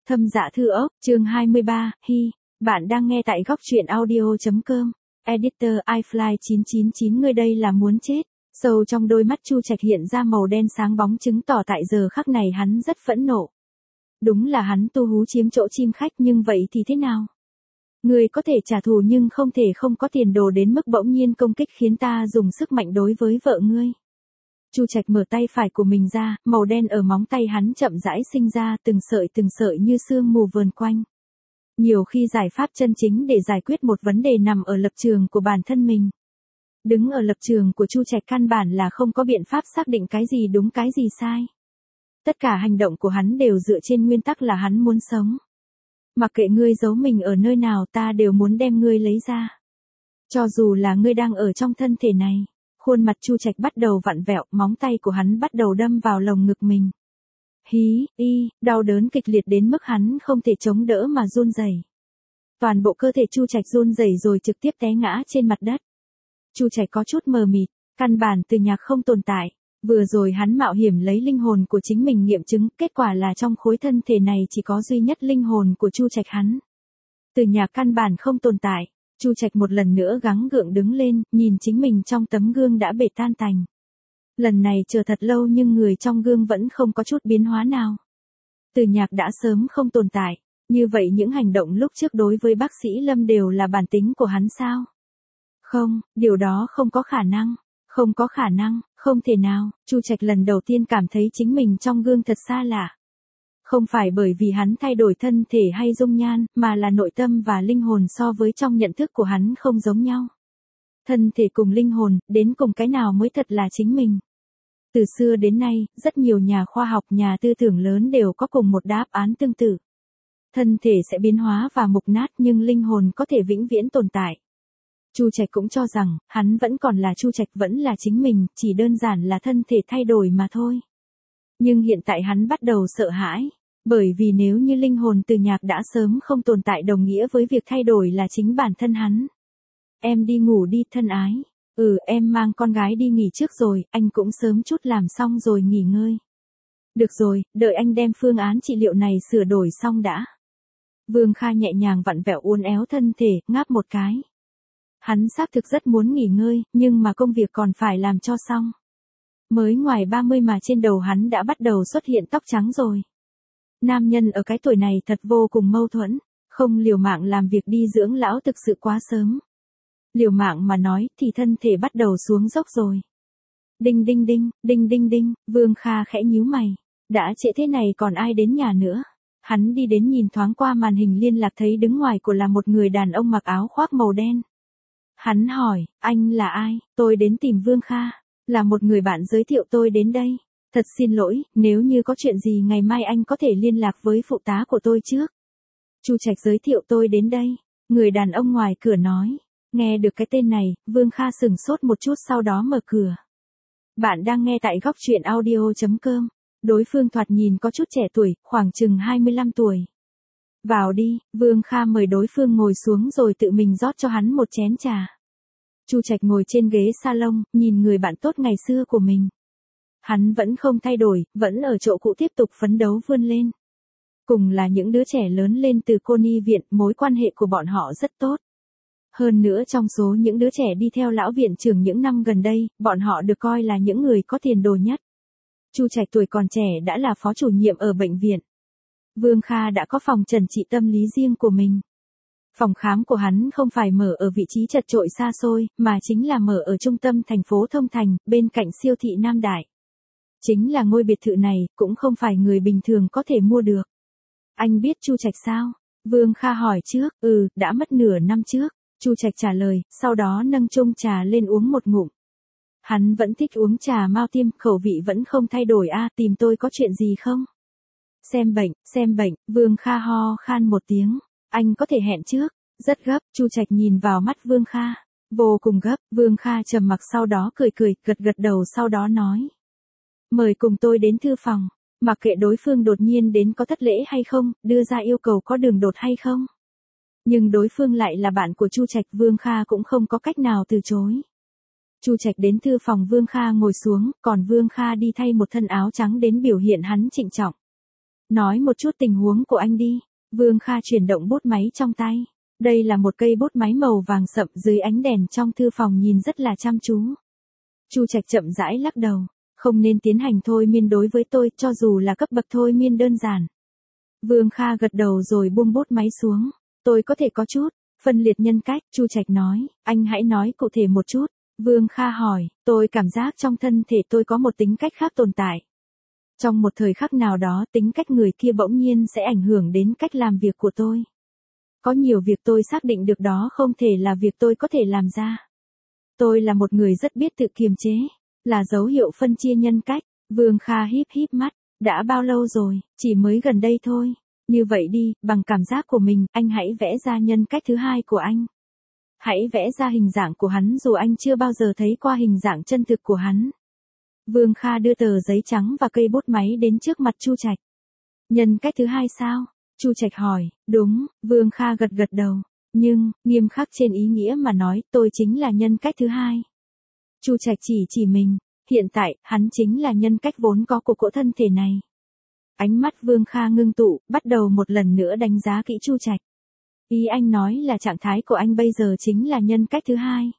Thâm Dạ Thư Ốc, chương 23, Hi, bạn đang nghe tại góc truyện audio.com. Editor iFly 999 ngươi đây là muốn chết. Sâu trong đôi mắt Chu Trạch hiện ra màu đen sáng bóng chứng tỏ tại giờ khắc này hắn rất phẫn nộ. Đúng là hắn tu hú chiếm chỗ chim khách nhưng vậy thì thế nào? Ngươi có thể trả thù nhưng không thể không có tiền đồ đến mức bỗng nhiên công kích khiến ta dùng sức mạnh đối với vợ ngươi. Chu Trạch mở tay phải của mình ra, màu đen ở móng tay hắn chậm rãi sinh ra từng sợi như sương mù vờn quanh. Nhiều khi giải pháp chân chính để giải quyết một vấn đề nằm ở lập trường của bản thân mình. Đứng ở lập trường của Chu Trạch căn bản là không có biện pháp xác định cái gì đúng cái gì sai. Tất cả hành động của hắn đều dựa trên nguyên tắc là hắn muốn sống. Mặc kệ ngươi giấu mình ở nơi nào ta đều muốn đem ngươi lấy ra. Cho dù là ngươi đang ở trong thân thể này. Khuôn mặt Chu Trạch bắt đầu vặn vẹo, móng tay của hắn bắt đầu đâm vào lồng ngực mình. Đau đớn kịch liệt đến mức hắn không thể chống đỡ mà run rẩy. Toàn bộ cơ thể Chu Trạch run rẩy rồi trực tiếp té ngã trên mặt đất. Chu Trạch có chút mờ mịt, căn bản Từ Nhạc không tồn tại. Vừa rồi hắn mạo hiểm lấy linh hồn của chính mình nghiệm chứng, kết quả là trong khối thân thể này chỉ có duy nhất linh hồn của Chu Trạch hắn. Từ Nhạc căn bản không tồn tại. Chu Trạch một lần nữa gắng gượng đứng lên, nhìn chính mình trong tấm gương đã bể tan tành. Lần này chờ thật lâu nhưng người trong gương vẫn không có chút biến hóa nào. Từ Nhạc đã sớm không tồn tại, như vậy những hành động lúc trước đối với bác sĩ Lâm đều là bản tính của hắn sao? Không, điều đó không có khả năng, không thể nào. Chu Trạch lần đầu tiên cảm thấy chính mình trong gương thật xa lạ. Không phải bởi vì hắn thay đổi thân thể hay dung nhan, mà là nội tâm và linh hồn so với trong nhận thức của hắn không giống nhau. Thân thể cùng linh hồn, đến cùng cái nào mới thật là chính mình. Từ xưa đến nay, rất nhiều nhà khoa học, nhà tư tưởng lớn đều có cùng một đáp án tương tự. Thân thể sẽ biến hóa và mục nát nhưng linh hồn có thể vĩnh viễn tồn tại. Chu Trạch cũng cho rằng, hắn vẫn còn là Chu Trạch, vẫn là chính mình, chỉ đơn giản là thân thể thay đổi mà thôi. Nhưng hiện tại hắn bắt đầu sợ hãi. Bởi vì nếu như linh hồn Từ Nhạc đã sớm không tồn tại đồng nghĩa với việc thay đổi là chính bản thân hắn. Em đi ngủ đi thân ái. Em mang con gái đi nghỉ trước rồi, anh cũng sớm chút làm xong rồi nghỉ ngơi. Được rồi, đợi anh đem phương án trị liệu này sửa đổi xong đã. Vương Kha nhẹ nhàng vặn vẹo uốn éo thân thể, ngáp một cái. Hắn xác thực rất muốn nghỉ ngơi, nhưng mà công việc còn phải làm cho xong. Mới ngoài 30 mà trên đầu hắn đã bắt đầu xuất hiện tóc trắng rồi. Nam nhân ở cái tuổi này thật vô cùng mâu thuẫn, không liều mạng làm việc đi dưỡng lão thực sự quá sớm. Liều mạng mà nói thì thân thể bắt đầu xuống dốc rồi. Đinh đinh đinh, Vương Kha khẽ nhíu mày. Đã trễ thế này còn ai đến nhà nữa. Hắn đi đến nhìn thoáng qua màn hình liên lạc thấy đứng ngoài của là một người đàn ông mặc áo khoác màu đen. Hắn hỏi, anh là ai? Tôi đến tìm Vương Kha, là một người bạn giới thiệu tôi đến đây. Thật xin lỗi, nếu như có chuyện gì ngày mai anh có thể liên lạc với phụ tá của tôi trước. Chu Trạch giới thiệu tôi đến đây. Người đàn ông ngoài cửa nói. Nghe được cái tên này, Vương Kha sửng sốt một chút sau đó mở cửa. Bạn đang nghe tại góc truyện audio.com. Đối phương thoạt nhìn có chút trẻ tuổi, khoảng chừng 25 tuổi. Vào đi, Vương Kha mời đối phương ngồi xuống rồi tự mình rót cho hắn một chén trà. Chu Trạch ngồi trên ghế salon, nhìn người bạn tốt ngày xưa của mình. Hắn vẫn không thay đổi, vẫn ở chỗ cũ tiếp tục phấn đấu vươn lên. Cùng là những đứa trẻ lớn lên từ cô nhi viện, mối quan hệ của bọn họ rất tốt. Hơn nữa trong số những đứa trẻ đi theo lão viện trưởng những năm gần đây, bọn họ được coi là những người có tiền đồ nhất. Chu Trạch tuổi còn trẻ đã là phó chủ nhiệm ở bệnh viện. Vương Kha đã có phòng trần trị tâm lý riêng của mình. Phòng khám của hắn không phải mở ở vị trí chật chội xa xôi, mà chính là mở ở trung tâm thành phố Thông Thành, bên cạnh siêu thị Nam Đại. Chính là ngôi biệt thự này, cũng không phải người bình thường có thể mua được. Anh biết Chu Trạch sao? Vương Kha hỏi trước, đã mất nửa năm trước. Chu Trạch trả lời, sau đó nâng chung trà lên uống một ngụm. Hắn vẫn thích uống trà Mao Tiêm, khẩu vị vẫn không thay đổi tìm tôi có chuyện gì không? Xem bệnh, Vương Kha ho khan một tiếng. Anh có thể hẹn trước, rất gấp, Chu Trạch nhìn vào mắt Vương Kha. Vô cùng gấp, Vương Kha trầm mặc sau đó cười, gật đầu sau đó nói. Mời cùng tôi đến thư phòng, mặc kệ đối phương đột nhiên đến có thất lễ hay không, đưa ra yêu cầu có đường đột hay không. Nhưng đối phương lại là bạn của Chu Trạch, Vương Kha cũng không có cách nào từ chối. Chu Trạch đến thư phòng Vương Kha ngồi xuống, còn Vương Kha đi thay một thân áo trắng đến biểu hiện hắn trịnh trọng. Nói một chút tình huống của anh đi. Vương Kha chuyển động bút máy trong tay. Đây là một cây bút máy màu vàng sậm, dưới ánh đèn trong thư phòng nhìn rất là chăm chú. Chu Trạch chậm rãi lắc đầu. Không nên tiến hành thôi miên đối với tôi, cho dù là cấp bậc thôi miên đơn giản. Vương Kha gật đầu rồi buông bút máy xuống. Tôi có thể có chút phân liệt nhân cách, Chu Trạch nói. Anh hãy nói cụ thể một chút. Vương Kha hỏi. Tôi cảm giác trong thân thể tôi có một tính cách khác tồn tại. Trong một thời khắc nào đó, tính cách người kia bỗng nhiên sẽ ảnh hưởng đến cách làm việc của tôi. Có nhiều việc tôi xác định được đó không thể là việc tôi có thể làm ra. Tôi là một người rất biết tự kiềm chế, là dấu hiệu phân chia nhân cách. Vương Kha híp híp mắt. Đã bao lâu rồi? Chỉ mới gần đây thôi. Như vậy đi, bằng cảm giác của mình, anh hãy vẽ ra nhân cách thứ hai của anh. Hãy vẽ ra hình dạng của hắn dù anh chưa bao giờ thấy qua hình dạng chân thực của hắn. Vương Kha đưa tờ giấy trắng và cây bút máy đến trước mặt Chu Trạch. Nhân cách thứ hai sao? Chu Trạch hỏi. Đúng, Vương Kha gật gật đầu. Nhưng, nghiêm khắc trên ý nghĩa mà nói, tôi chính là nhân cách thứ hai. Chu Trạch chỉ mình. Hiện tại, hắn chính là nhân cách vốn có của cỗ thân thể này. Ánh mắt Vương Kha ngưng tụ, bắt đầu một lần nữa đánh giá kỹ Chu Trạch. Ý anh nói là trạng thái của anh bây giờ chính là nhân cách thứ hai.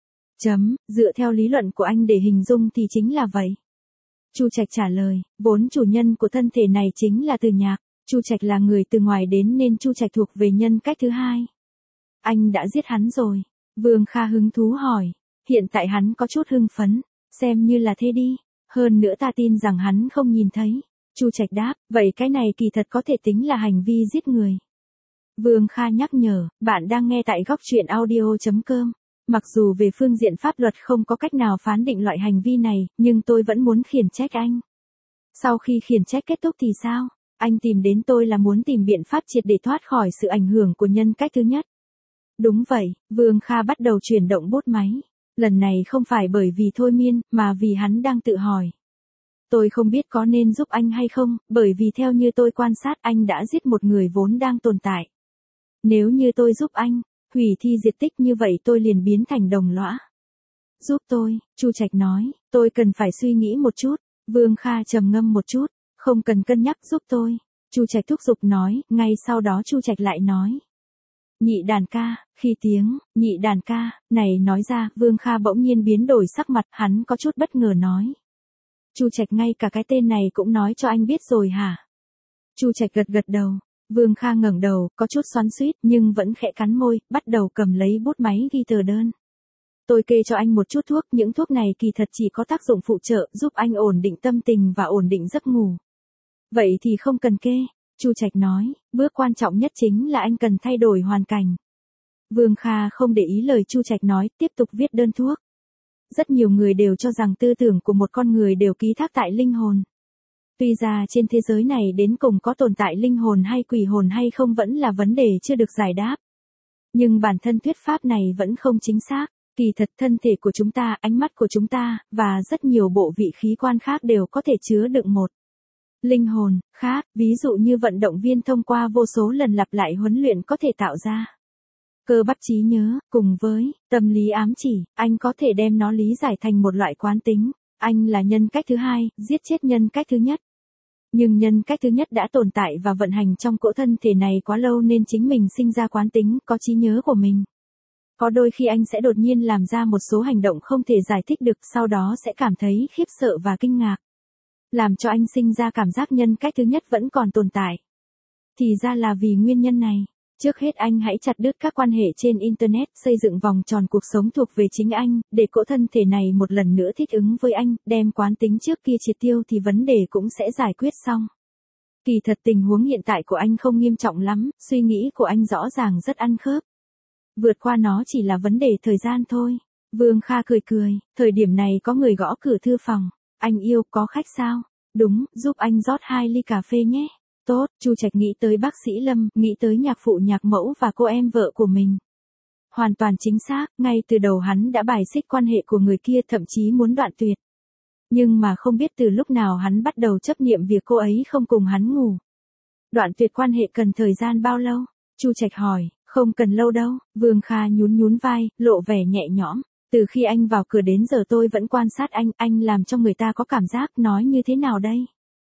Dựa theo lý luận của anh để hình dung thì chính là vậy. Chu Trạch trả lời, vốn chủ nhân của thân thể này chính là Từ Nhạc. Chu Trạch là người từ ngoài đến nên Chu Trạch thuộc về nhân cách thứ hai. Anh đã giết hắn rồi. Vương Kha hứng thú hỏi. Hiện tại hắn có chút hưng phấn. Xem như là thế đi. Hơn nữa ta tin rằng hắn không nhìn thấy. Chu Trạch đáp, vậy cái này kỳ thật có thể tính là hành vi giết người. Vương Kha nhắc nhở, bạn đang nghe tại góc truyện audio.com. Mặc dù về phương diện pháp luật không có cách nào phán định loại hành vi này, nhưng tôi vẫn muốn khiển trách anh. Sau khi khiển trách kết thúc thì sao? Anh tìm đến tôi là muốn tìm biện pháp triệt để thoát khỏi sự ảnh hưởng của nhân cách thứ nhất. Đúng vậy, Vương Kha bắt đầu chuyển động bút máy. Lần này không phải bởi vì thôi miên, mà vì hắn đang tự hỏi. Tôi không biết có nên giúp anh hay không, bởi vì theo như tôi quan sát anh đã giết một người vốn đang tồn tại. Nếu như tôi giúp anh, hủy thi diệt tích như vậy tôi liền biến thành đồng lõa. Giúp tôi, Chu Trạch nói, tôi cần phải suy nghĩ một chút. Vương Kha trầm ngâm một chút, không cần cân nhắc giúp tôi. Chu Trạch thúc giục nói, ngay sau đó Chu Trạch lại nói. Nhị đàn ca, khi tiếng, nhị đàn ca, này nói ra, Vương Kha bỗng nhiên biến đổi sắc mặt, hắn có chút bất ngờ nói. Chu Trạch ngay cả cái tên này cũng nói cho anh biết rồi hả? Chu Trạch gật gật đầu. Vương Kha ngẩng đầu, có chút xoắn xuýt nhưng vẫn khẽ cắn môi, bắt đầu cầm lấy bút máy ghi tờ đơn. Tôi kê cho anh một chút thuốc, những thuốc này kỳ thật chỉ có tác dụng phụ trợ, giúp anh ổn định tâm tình và ổn định giấc ngủ. Vậy thì không cần kê, Chu Trạch nói, bước quan trọng nhất chính là anh cần thay đổi hoàn cảnh. Vương Kha không để ý lời Chu Trạch nói, tiếp tục viết đơn thuốc. Rất nhiều người đều cho rằng tư tưởng của một con người đều ký thác tại linh hồn. Tuy ra trên thế giới này đến cùng có tồn tại linh hồn hay quỷ hồn hay không vẫn là vấn đề chưa được giải đáp. Nhưng bản thân thuyết pháp này vẫn không chính xác. Kỳ thật thân thể của chúng ta, ánh mắt của chúng ta, và rất nhiều bộ vị khí quan khác đều có thể chứa đựng một linh hồn khác, ví dụ như vận động viên thông qua vô số lần lặp lại huấn luyện có thể tạo ra cơ bắp trí nhớ, cùng với tâm lý ám chỉ, anh có thể đem nó lý giải thành một loại quán tính. Anh là nhân cách thứ hai, giết chết nhân cách thứ nhất. Nhưng nhân cách thứ nhất đã tồn tại và vận hành trong cỗ thân thể này quá lâu nên chính mình sinh ra quán tính, có trí nhớ của mình. Có đôi khi anh sẽ đột nhiên làm ra một số hành động không thể giải thích được, sau đó sẽ cảm thấy khiếp sợ và kinh ngạc. Làm cho anh sinh ra cảm giác nhân cách thứ nhất vẫn còn tồn tại. Thì ra là vì nguyên nhân này. Trước hết anh hãy chặt đứt các quan hệ trên Internet, xây dựng vòng tròn cuộc sống thuộc về chính anh, để cỗ thân thể này một lần nữa thích ứng với anh, đem quán tính trước kia triệt tiêu thì vấn đề cũng sẽ giải quyết xong. Kỳ thật tình huống hiện tại của anh không nghiêm trọng lắm, suy nghĩ của anh rõ ràng rất ăn khớp. Vượt qua nó chỉ là vấn đề thời gian thôi. Vương Kha cười cười, thời điểm này có người gõ cửa thư phòng. Anh yêu, có khách sao? Đúng, giúp anh rót 2 ly cà phê nhé. Tốt, Chu Trạch nghĩ tới bác sĩ Lâm, nghĩ tới nhạc phụ nhạc mẫu và cô em vợ của mình. Hoàn toàn chính xác, ngay từ đầu hắn đã bài xích quan hệ của người kia, thậm chí muốn đoạn tuyệt. Nhưng mà không biết từ lúc nào hắn bắt đầu chấp niệm việc cô ấy không cùng hắn ngủ. Đoạn tuyệt quan hệ cần thời gian bao lâu? Chu Trạch hỏi. Không cần lâu đâu, Vương Kha nhún vai, lộ vẻ nhẹ nhõm. Từ khi anh vào cửa đến giờ tôi vẫn quan sát anh làm cho người ta có cảm giác nói như thế nào đây?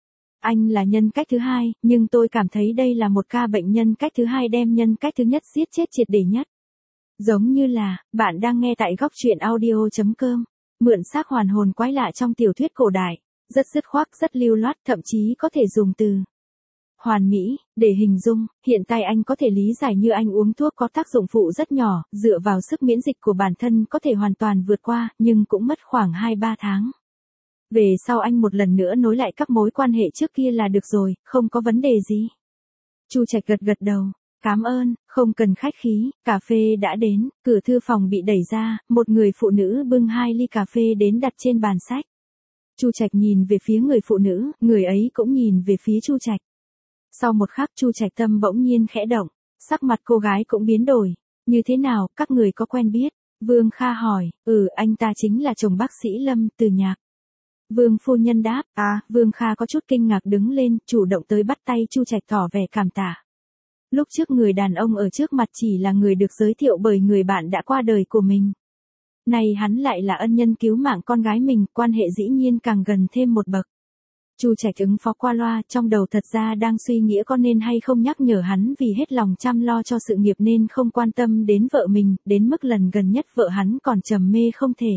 Anh là nhân cách thứ hai, nhưng tôi cảm thấy đây là một ca bệnh nhân cách thứ hai đem nhân cách thứ nhất giết chết triệt để nhất. Giống như là, bạn đang nghe tại góc truyện audio.com. Mượn xác hoàn hồn quái lạ trong tiểu thuyết cổ đại. Rất dứt khoát, rất lưu loát, thậm chí có thể dùng từ hoàn mỹ để hình dung. Hiện tại anh có thể lý giải như anh uống thuốc có tác dụng phụ rất nhỏ, dựa vào sức miễn dịch của bản thân có thể hoàn toàn vượt qua, nhưng cũng mất khoảng 2-3 tháng. Về sau anh một lần nữa nối lại các mối quan hệ trước kia là được rồi, không có vấn đề gì. Chu Trạch gật gật đầu. Cảm ơn, không cần khách khí, cà phê đã đến, cửa thư phòng bị đẩy ra, một người phụ nữ bưng 2 ly cà phê đến đặt trên bàn sách. Chu Trạch nhìn về phía người phụ nữ, người ấy cũng nhìn về phía Chu Trạch. Sau một khắc Chu Trạch tâm bỗng nhiên khẽ động, sắc mặt cô gái cũng biến đổi. Như thế nào, các người có quen biết? Vương Kha hỏi, anh ta chính là chồng bác sĩ Lâm, Từ Nhạc. Vương phu nhân đáp, Vương Kha có chút kinh ngạc đứng lên, chủ động tới bắt tay Chu Trạch tỏ vẻ cảm tạ. Lúc trước người đàn ông ở trước mặt chỉ là người được giới thiệu bởi người bạn đã qua đời của mình. Này hắn lại là ân nhân cứu mạng con gái mình, quan hệ dĩ nhiên càng gần thêm một bậc. Chu Trạch ứng phó qua loa, trong đầu thật ra đang suy nghĩ có nên hay không nhắc nhở hắn vì hết lòng chăm lo cho sự nghiệp nên không quan tâm đến vợ mình, đến mức lần gần nhất vợ hắn còn trầm mê không thể.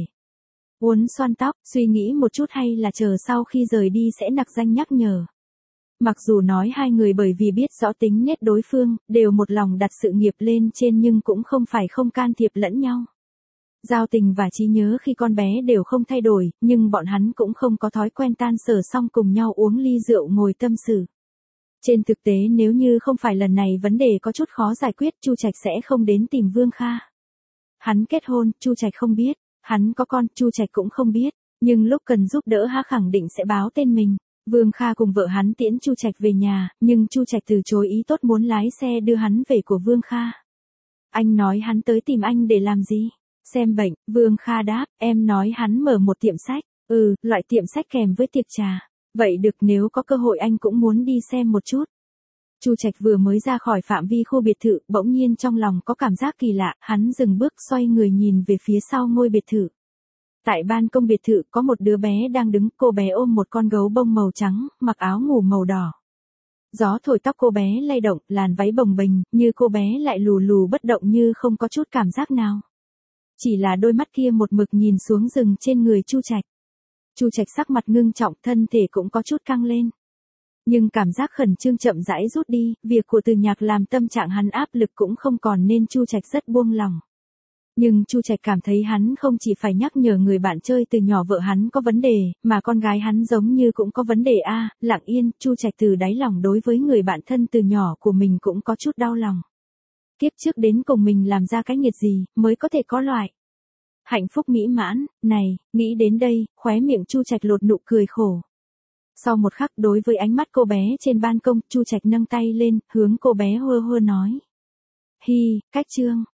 Uốn xoăn tóc, suy nghĩ một chút hay là chờ sau khi rời đi sẽ nặc danh nhắc nhở. Mặc dù nói hai người bởi vì biết rõ tính nết đối phương, đều một lòng đặt sự nghiệp lên trên nhưng cũng không phải không can thiệp lẫn nhau. Giao tình và trí nhớ khi con bé đều không thay đổi, nhưng bọn hắn cũng không có thói quen tan sở xong cùng nhau uống ly rượu ngồi tâm sự. Trên thực tế nếu như không phải lần này vấn đề có chút khó giải quyết, Chu Trạch sẽ không đến tìm Vương Kha. Hắn kết hôn, Chu Trạch không biết, hắn có con, Chu Trạch cũng không biết, nhưng lúc cần giúp đỡ khẳng định sẽ báo tên mình. Vương Kha cùng vợ hắn tiễn Chu Trạch về nhà, nhưng Chu Trạch từ chối ý tốt muốn lái xe đưa hắn về của Vương Kha. Anh nói hắn tới tìm anh để làm gì? Xem bệnh, Vương Kha đáp, em nói hắn mở một tiệm sách. Loại tiệm sách kèm với tiệc trà. Vậy được, nếu có cơ hội anh cũng muốn đi xem một chút. Chu Trạch vừa mới ra khỏi phạm vi khu biệt thự, bỗng nhiên trong lòng có cảm giác kỳ lạ, hắn dừng bước xoay người nhìn về phía sau ngôi biệt thự. Tại ban công biệt thự có một đứa bé đang đứng, cô bé ôm một con gấu bông màu trắng, mặc áo ngủ màu đỏ. Gió thổi tóc cô bé lay động, làn váy bồng bềnh, như cô bé lại lù lù bất động như không có chút cảm giác nào. Chỉ là đôi mắt kia một mực nhìn xuống rừng trên người Chu Trạch. Chu Trạch sắc mặt ngưng trọng, thân thể cũng có chút căng lên. Nhưng cảm giác khẩn trương chậm rãi rút đi, việc của Từ Nhạc làm tâm trạng hắn áp lực cũng không còn nên Chu Trạch rất buông lòng. Nhưng Chu Trạch cảm thấy hắn không chỉ phải nhắc nhở người bạn chơi từ nhỏ vợ hắn có vấn đề, mà con gái hắn giống như cũng có vấn đề Lặng yên, Chu Trạch từ đáy lòng đối với người bạn thân từ nhỏ của mình cũng có chút đau lòng. Kiếp trước đến cùng mình làm ra cái nghiệt gì, mới có thể có loại hạnh phúc mỹ mãn, này, nghĩ đến đây, khóe miệng Chu Trạch lột nụ cười khổ. Sau một khắc đối với ánh mắt cô bé trên ban công, Chu Trạch nâng tay lên, hướng cô bé hơ hơ nói. Hi, cách trương.